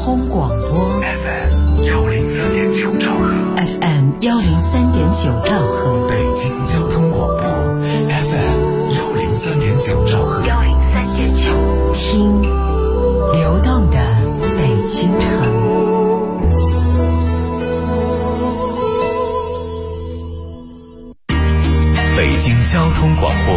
通广播 FM103.9兆赫 FM103.9兆赫， 北京交通广播 FM103.9兆赫 103.9，听流动的北京城。 北京交通广播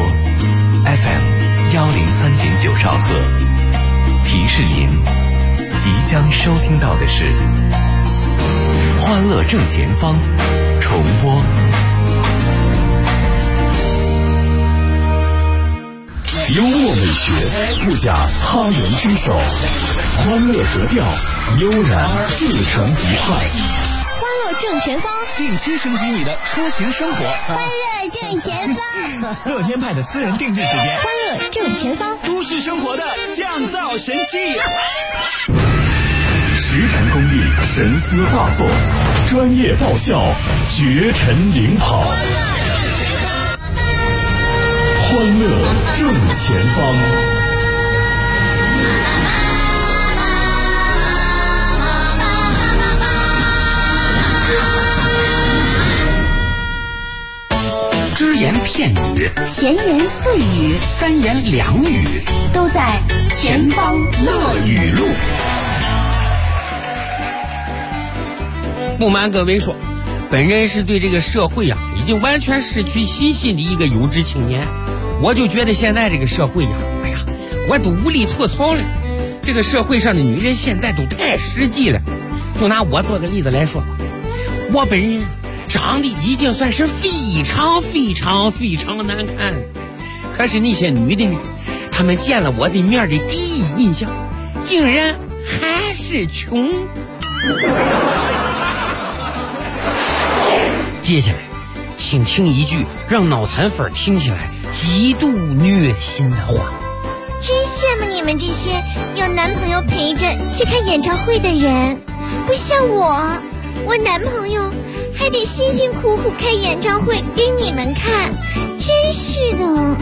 FM103.9兆赫，提示您即将收听到的是《欢乐正前方》重播。幽默美学不假他人之手，欢乐格调悠然自成一派。 欢乐正前方， 定期升级你的出行生活。 欢乐正前方， 乐天派的私人定制时间。 欢乐正前方， 都市生活的降噪神器。 实诚功力，神思画作，专业爆笑，绝尘领跑。欢乐正前方。只言片语， 闲言碎语， 三言两语， 都在前方乐语录。 不瞒各位说，本人是对这个社会啊已经完全失去信心的一个优质青年。我就觉得现在这个社会呀，哎呀，我都无力吐槽了。这个社会上的女人现在都太实际了。就拿我做个例子来说，我本人长得已经算是非常难看，可是那些女的呢，她们见了我的面的第一印象，竟然还是穷。接下来，请听一句让脑残粉听起来极度虐心的话。 真羡慕你们这些有男朋友陪着去看演唱会的人，不像我男朋友还得辛辛苦苦开演唱会给你们看，真是的。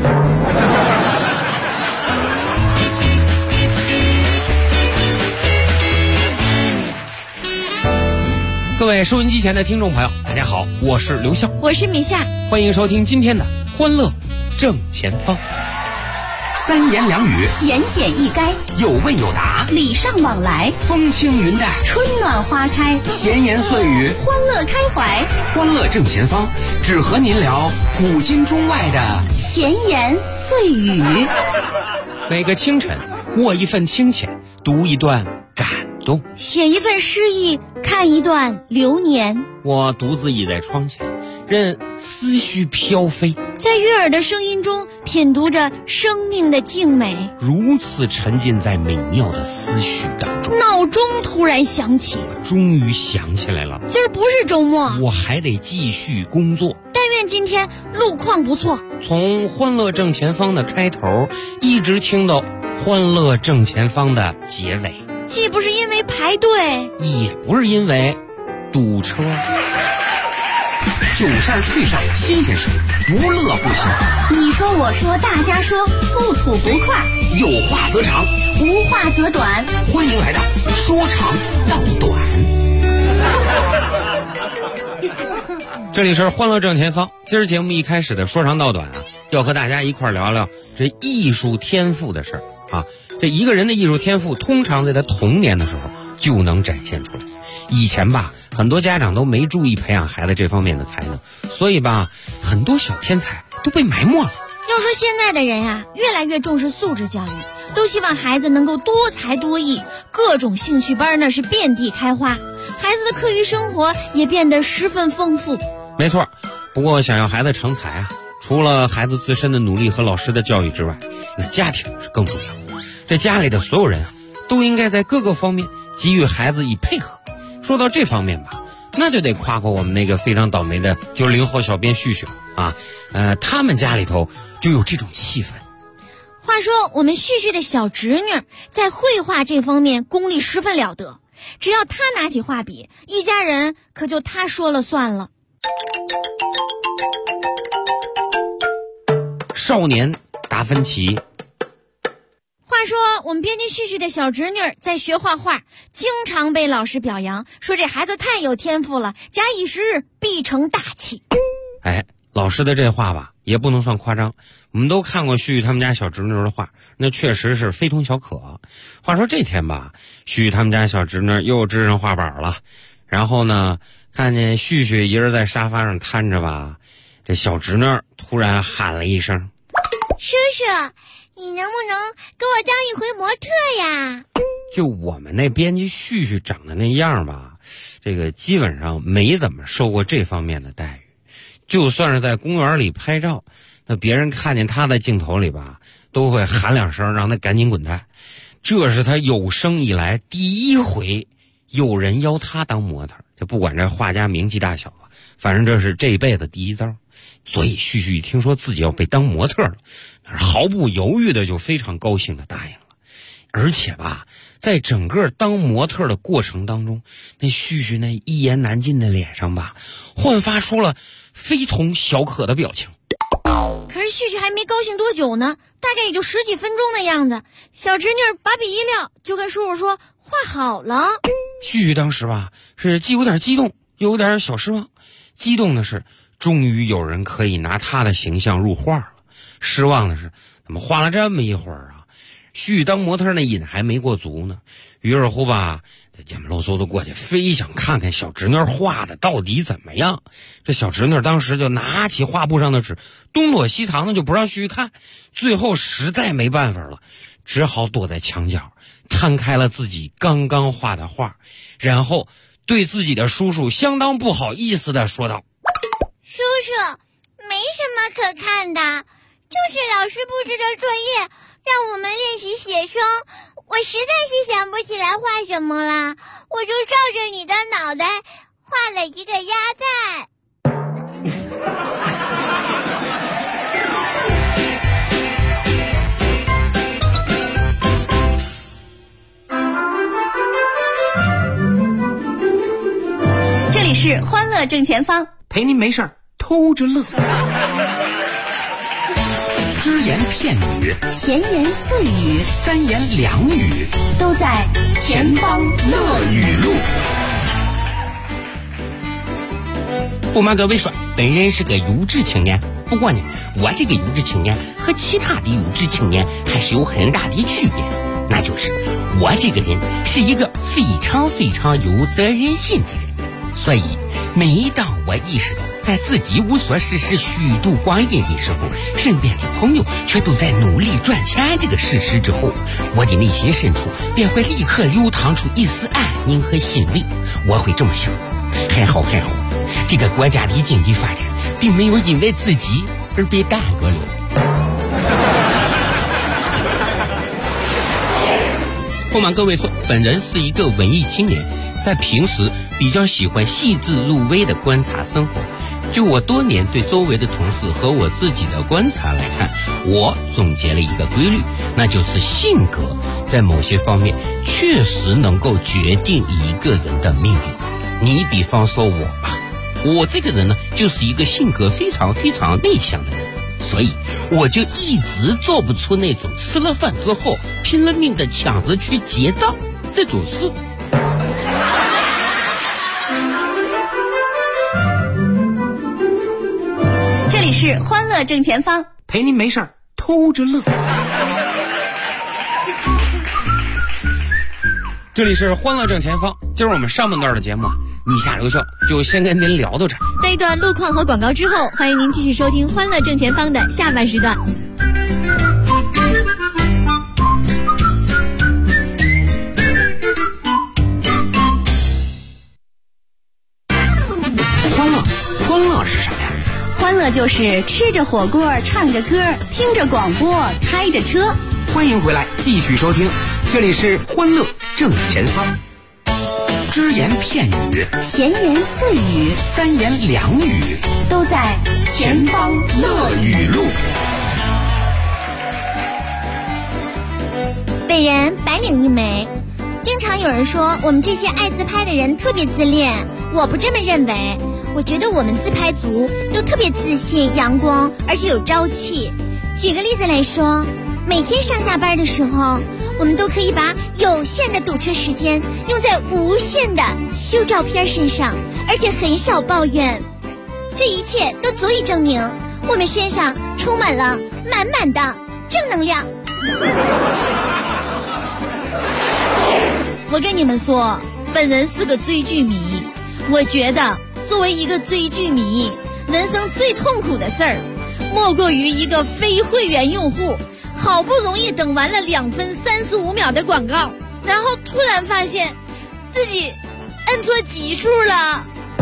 各位收音机前的听众朋友，大家好，我是刘笑， 我是米夏， 欢迎收听今天的欢乐正前方。 三言两语， 言简意赅， 有问有答， 礼尚往来， 风轻云淡， 春暖花开， 闲言碎语， 欢乐开怀。 欢乐正前方，只和您聊古今中外的闲言碎语。 每个清晨，握一份清浅，读一段感动， 写一份诗意，看一段流年。 我独自倚在窗前，任思绪飘飞， 在悦耳的声音中品读着生命的静美， 如此沉浸在美妙的思绪当中。 闹钟突然响起， 终于想起来了， 今儿不是周末， 我还得继续工作。 但愿今天路况不错。 从欢乐正前方的开头一直听到欢乐正前方的结尾， 既不是因为排队， 也不是因为堵车。 囧事儿趣事儿新鲜事儿，无乐不行。 你说我说大家说，不吐不快， 有话则长， 无话则短。 欢迎来到说长道短。 这里是欢乐正前方，今儿节目一开始的说长道短啊，要和大家一块聊聊这艺术天赋的事儿啊。这一个人的艺术天赋通常在他童年的时候就能展现出来。以前吧，很多家长都没注意培养孩子这方面的才能，所以吧，很多小天才都被埋没了。 要说现在的人啊，越来越重视素质教育，都希望孩子能够多才多艺，各种兴趣班那是遍地开花，孩子的课余生活也变得十分丰富。 没错，不过想要孩子成才啊，除了孩子自身的努力和老师的教育之外，那家庭是更重要。这家里的所有人啊，都应该在各个方面给予孩子以配合。说到这方面吧，那就得夸夸我们那个非常倒霉的90后小编旭旭啊，他们家里头就有这种气氛。 话说我们旭旭的小侄女在绘画这方面功力十分了得，只要她拿起画笔，一家人可就她说了算了。少年达芬奇。 话说我们编辑旭旭的小侄女在学画画，经常被老师表扬，说这孩子太有天赋了，假以时日必成大器。 哎，老师的这话吧，也不能算夸张。我们都看过旭旭他们家小侄女的画，那确实是非同小可。话说这天吧，旭旭他们家小侄女又支上画板了，然后呢，看见旭旭一人在沙发上瘫着吧，这小侄女突然喊了一声：“ 叔叔，你能不能给我当一回模特呀？” 就我们那编辑旭旭长得那样吧，这个基本上没怎么受过这方面的待遇。就算是在公园里拍照，那别人看见他在镜头里吧，都会喊两声让他赶紧滚蛋。这是他有生以来第一回有人邀他当模特，就不管这画家名气大小了，反正这是这辈子第一遭。所以旭旭一听说自己要被当模特了，毫不犹豫的就非常高兴的答应了。而且吧，在整个当模特的过程当中，那旭旭那一言难尽的脸上吧，焕发出了非同小可的表情。 可是旭旭还没高兴多久呢，大概也就10几分钟的样子，小侄女把笔一撂，就跟叔叔说画好了。 旭旭当时吧，是既有点激动，又有点小失望。激动的是终于有人可以拿他的形象入画了，失望的是怎么画了这么一会儿啊，旭旭当模特那瘾还没过足呢。于是乎吧，这捡不漏搜的过去，非想看看小侄女画的到底怎么样。这小侄女当时就拿起画布上的纸，东躲西藏的就不让旭旭看。最后实在没办法了，只好躲在墙角，摊开了自己刚刚画的画，然后对自己的叔叔相当不好意思地说道：“ 叔叔，没什么可看的，就是老师布置的作业让我们练习写生，我实在是想不起来画什么了，我就照着你的脑袋画了一个鸭蛋。” 这里是欢乐正前方， 陪您没事儿偷着乐。只言片语， 闲言碎语， 三言两语， 都在前方乐语录。 不瞒各位说，本人是个优质青年，不过呢，我这个优质青年和其他的优质青年还是有很大的区别，那就是我这个人是一个非常非常有责任心的人。所以每当我意识到在自己无所事事虚度光阴的时候，身边的朋友却都在努力赚钱这个事实之后，我的内心深处便会立刻流淌出一丝安宁和欣慰。我会这么想，还好这个国家的经济发展并没有因为自己而被耽搁了。不瞒各位说，本人是一个文艺青年，在平时比较喜欢细致入微的观察生活。就我多年对周围的同事和我自己的观察来看，我总结了一个规律，那就是性格在某些方面确实能够决定一个人的命运。你比方说我吧，我这个人呢，就是一个性格非常非常内向的人，所以我就一直做不出那种吃了饭之后拼了命的抢着去结账这种事。 这里是欢乐正前方， 陪您没事儿偷着乐。 这里是欢乐正前方，今儿我们上半段的节目你下留校就先跟您聊到这儿。 在一段路况和广告之后，欢迎您继续收听欢乐正前方的下半时段。 欢乐是啥呀？ 欢乐就是吃着火锅，唱着歌，听着广播，开着车。 欢迎回来，继续收听，这里是欢乐正前方。只言片语， 闲言碎语， 三言两语， 都在前方乐语录。 本人白领一枚，经常有人说我们这些爱自拍的人特别自恋，我不这么认为。我觉得我们自拍族都特别自信、阳光，而且有朝气。举个例子来说，每天上下班的时候， 我们都可以把有限的堵车时间用在无限的修照片身上，而且很少抱怨。这一切都足以证明我们身上充满了满满的正能量。 我跟你们说，本人是个追剧迷，我觉得作为一个追剧迷，人生最痛苦的事儿莫过于一个非会员用户好不容易等完了2分35秒的广告，然后突然发现自己摁错级数了。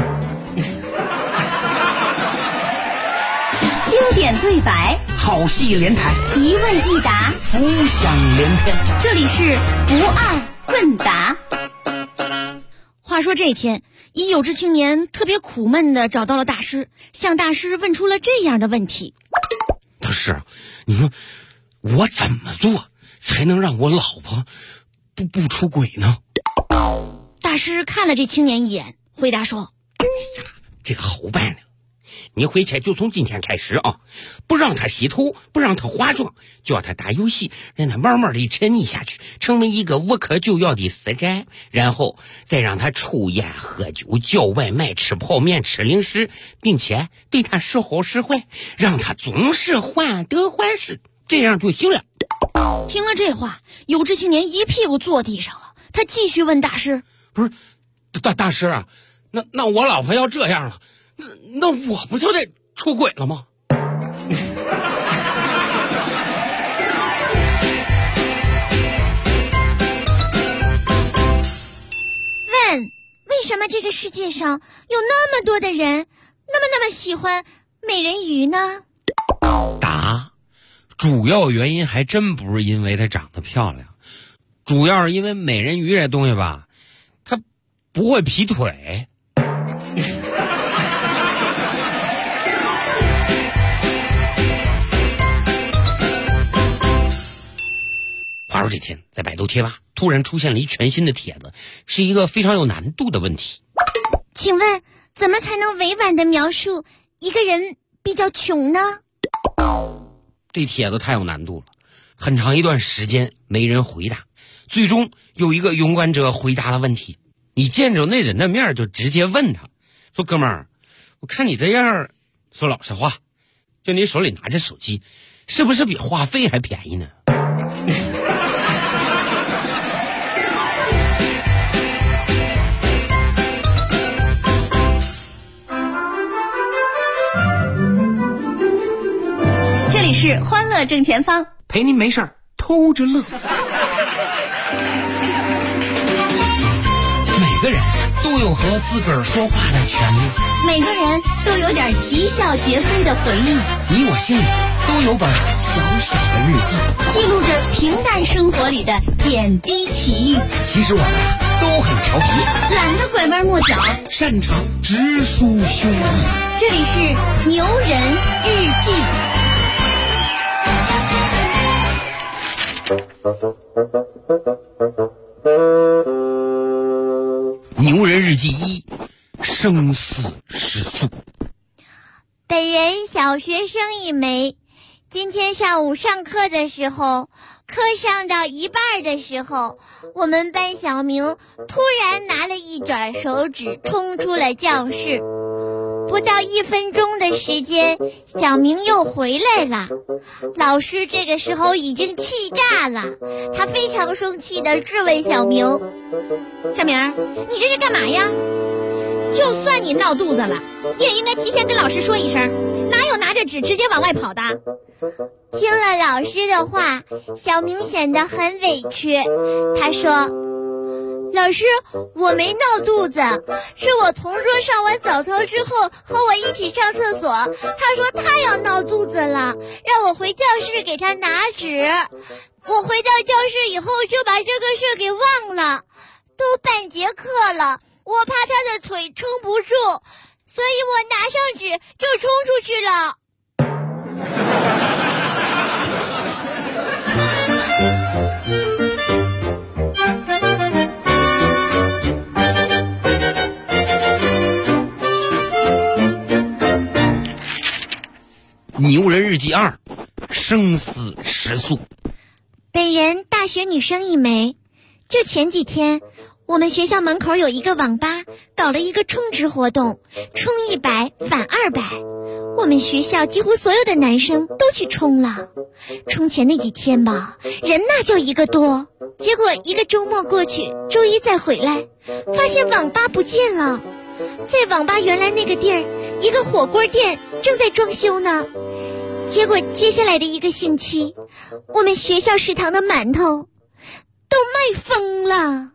经典对白， 好戏连台， 一问一答， 浮想联翩。 这里是不二问答。 话说这一天，一有志青年特别苦闷地找到了大师，向大师问出了这样的问题： 大师，你说我怎么做才能让我老婆不出轨呢？ 大师看了这青年一眼，回答说： 这个好办呢，你回去就从今天开始啊，不让他洗头，不让他化妆，就让他打游戏，让他慢慢的沉溺下去，成为一个无可救药的死宅，然后再让他抽烟喝酒，叫外卖，吃泡面，吃零食，并且对他时好时坏，让他总是患得患失，这样就行了。 听了这话，有志青年一屁股坐地上了。他继续问大师： 不是大师啊，那我老婆要这样了，那我不就得出轨了吗？ 问，为什么这个世界上有那么多的人那么喜欢美人鱼呢？ 答，主要原因还真不是因为她长得漂亮，主要是因为美人鱼这东西吧，它不会劈腿。话说这天，在百度贴吧突然出现了一全新的帖子，是一个非常有难度的问题。 请问，怎么才能委婉地描述一个人比较穷呢？ 这帖子太有难度了，很长一段时间没人回答，最终有一个勇敢者回答了问题。你见着那人的面就直接问他说：哥们儿，我看你这样，说老实话，就你手里拿着手机，是不是比话费还便宜呢？ 这里是欢乐正前方， 陪您没事儿偷着乐。 每个人都有和自个儿说话的权利， 每个人都有点啼笑皆非的回忆， 你我心里都有本小小的日记， 记录着平淡生活里的点滴奇遇。 其实我们都很调皮， 懒得拐弯抹角， 擅长直抒胸臆。 这里是牛人日记。 牛人日记1，生死时速。 本人小学生一枚，今天上午上课的时候，课上到一半的时候，我们班小明突然拿了一卷手纸冲出了教室。不到1分钟的时间，小明又回来了。老师这个时候已经气炸了，他非常生气地质问小明： 小明，你这是干嘛呀？就算你闹肚子了，你也应该提前跟老师说一声，哪有拿着纸直接往外跑的？ 听了老师的话，小明显得很委屈。他说：老师，我没闹肚子，是我同桌上完早操之后和我一起上厕所，他说他要闹肚子了，让我回教室给他拿纸。我回到教室以后就把这个事给忘了，都半节课了，我怕他的腿撑不住，所以我拿上纸就冲出去了。 牛人日记2，生死时速。 本人大大学女生一枚。就前几天，我们学校门口有一个网吧搞了一个充值活动，充100返200。我们学校几乎所有的男生都去充了。充钱那几天吧，人那叫一个多。结果一个周末过去，周一再回来，发现网吧不见了。在网吧原来那个地儿，一个火锅店正在装修呢。结果接下来的1个星期，我们学校食堂的馒头都卖疯了。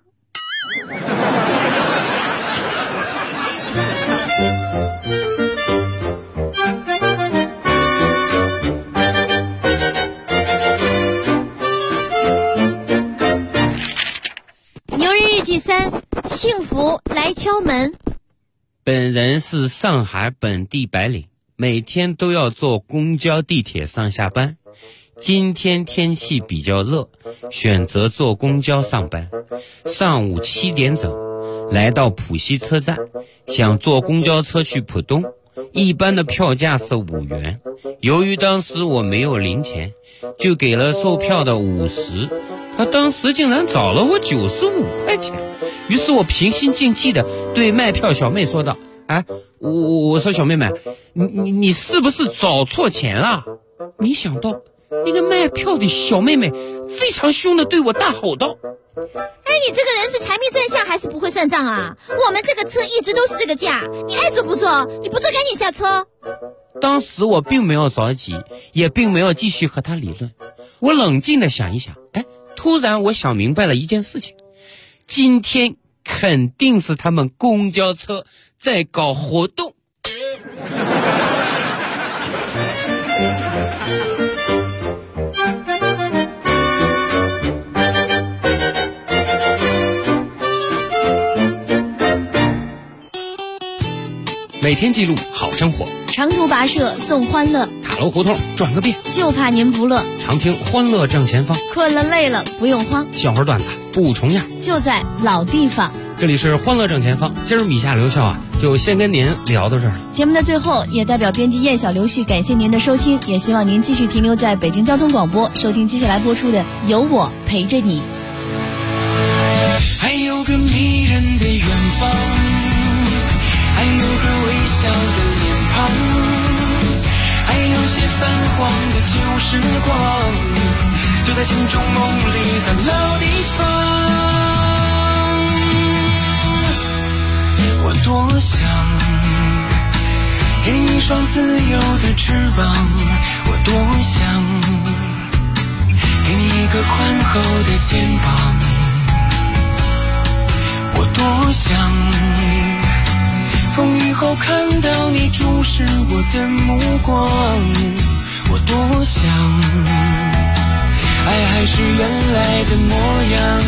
牛日日记3，幸福来敲门。 本人是上海本地白领，每天都要坐公交地铁上下班。今天天气比较热，选择坐公交上班。上午7点整，来到浦西车站，想坐公交车去浦东，一般的票价是5元。由于当时我没有零钱，就给了售票的50，他当时竟然找了我95块钱。于是我平心静气的对卖票小妹说道：我说小妹妹，你是不是找错钱了？没想到那个卖票的小妹妹非常凶的对我大吼道： 你这个人是财迷转向还是不会算账啊？我们这个车一直都是这个价，你爱坐不坐？你不坐赶紧下车。 当时我并没有着急，也并没有继续和他理论。我冷静的想一想，突然我想明白了一件事情，今天肯定是他们公交车在搞活动。每天记录好生活， 长途跋涉送欢乐， 塔楼胡同转个遍， 就怕您不乐。 常听欢乐正前方， 困了累了不用慌， 笑话段子不重样， 就在老地方。 这里是欢乐正前方，今儿米夏刘笑就先跟您聊到这儿。 节目的最后，也代表编辑燕小刘旭感谢您的收听，也希望您继续停留在北京交通广播，收听接下来播出的《有我陪着你》。 还有个迷人的远方，还有个微笑的脸庞，还有些泛黄的旧时光，就在心中梦里的老地方。我多想给你一双自由的翅膀，我多想给你一个宽厚的肩膀，我多想风雨后看到你注视我的目光，我多想爱还是原来的模样，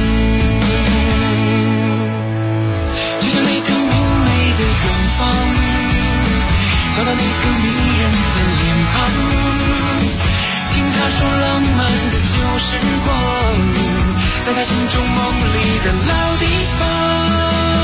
就像那个明媚的远方，找到那个迷人的脸庞，听他说浪漫的旧时光，在他心中梦里的老地方。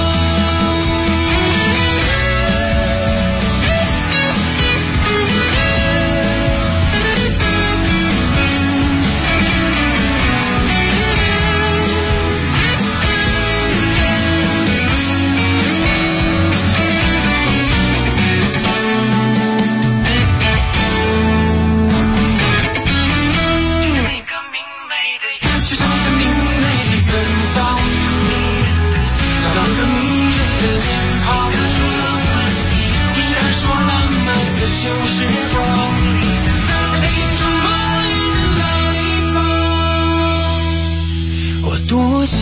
多想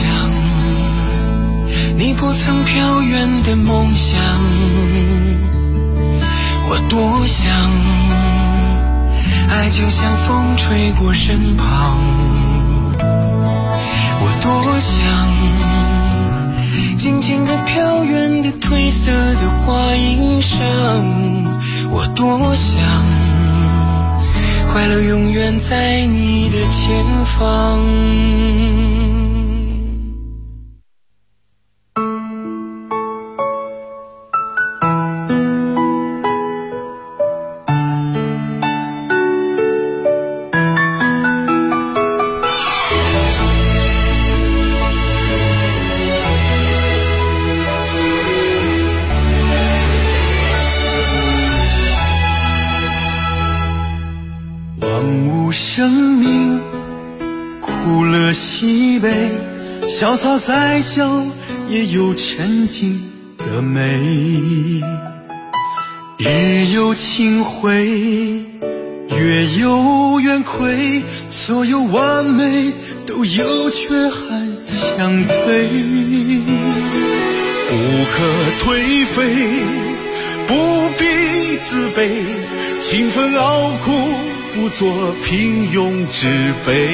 你不曾飘远的梦想，我多想爱就像风吹过身旁，我多想静静地飘远的褪色的花衣裳，我多想快乐永远在你的前方。 万物生命，苦乐喜悲，小草再小也有沉静的美。日有清辉，月有圆亏，所有完美都有缺憾相对，不可颓废，不必自卑，勤奋劳苦不做平庸之辈。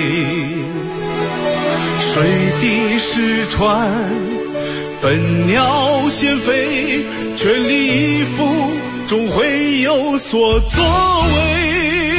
水滴石穿，笨鸟先飞，全力以赴终会有所作为。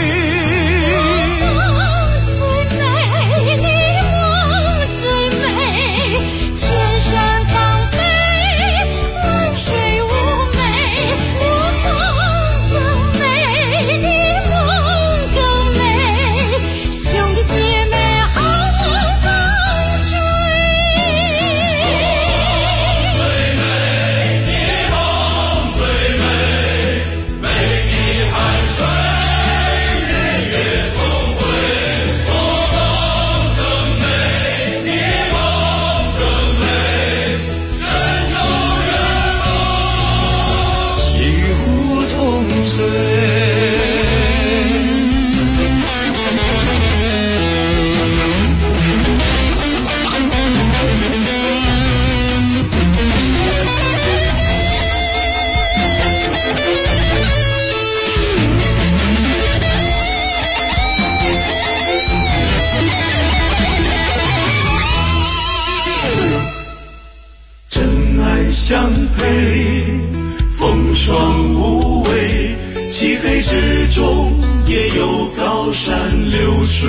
相配，风霜无畏，漆黑之中也有高山流水。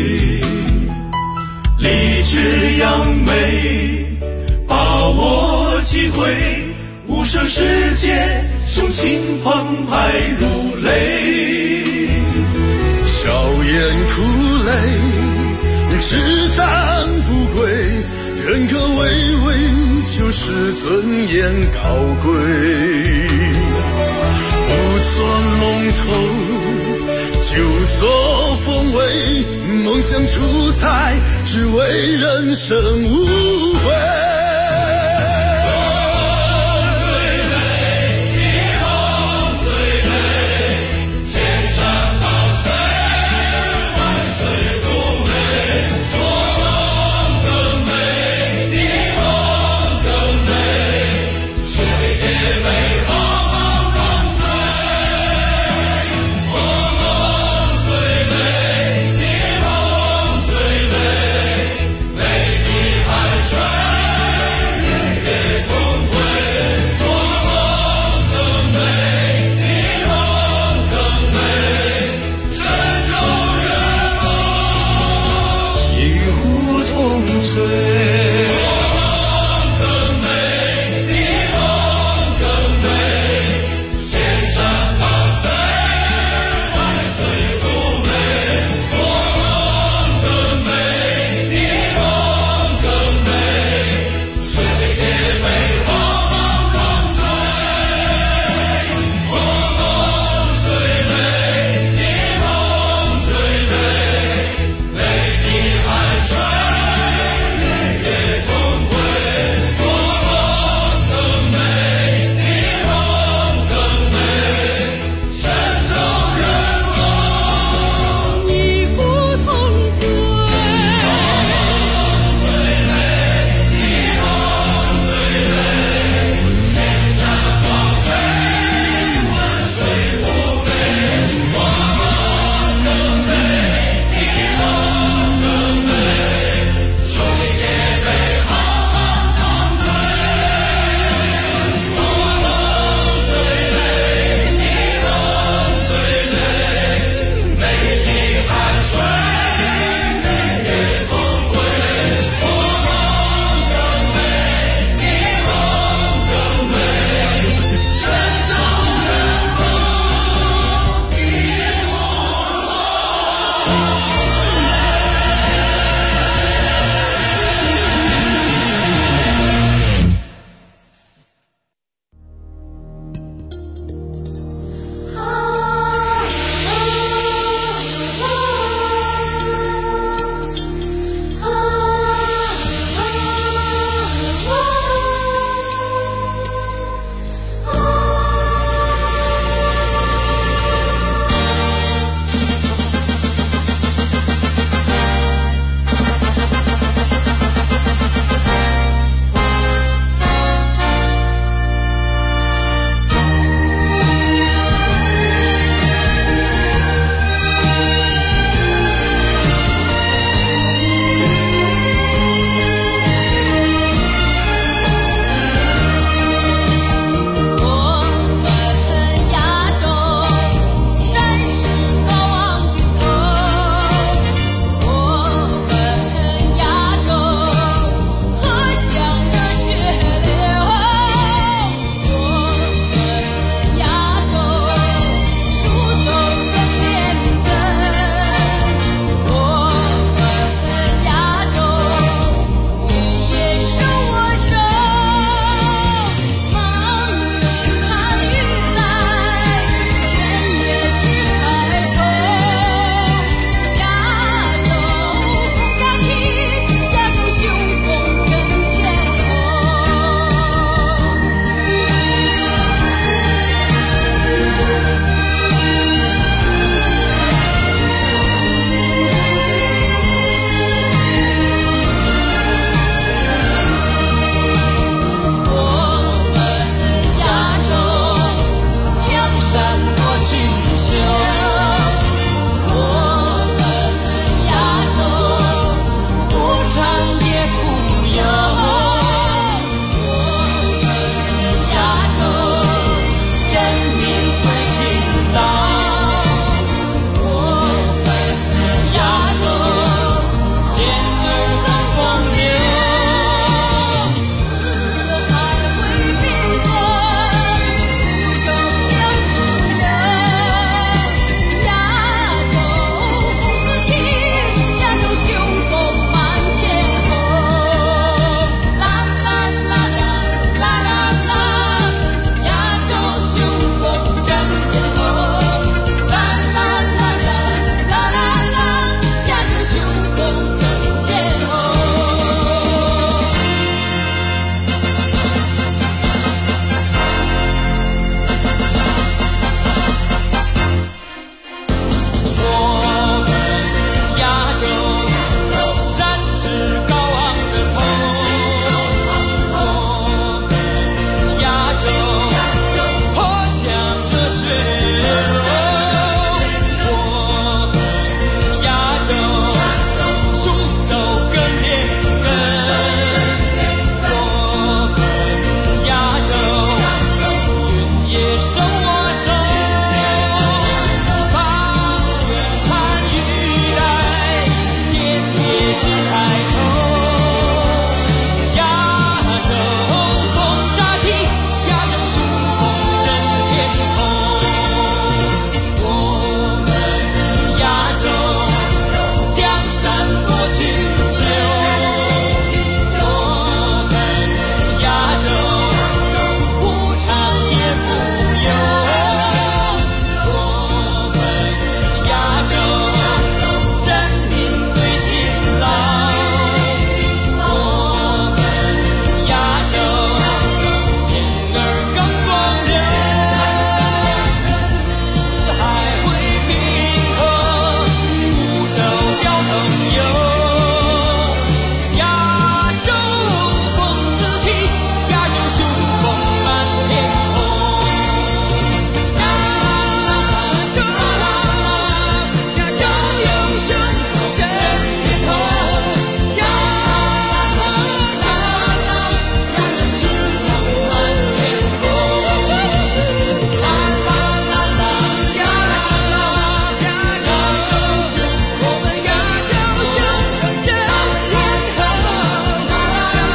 立志扬眉，把握机会，无声世界，雄心澎湃如雷。笑颜苦泪，只战不归，人格巍巍，就是尊严高贵。不做龙头，就做凤尾，梦想出彩，只为人生无悔。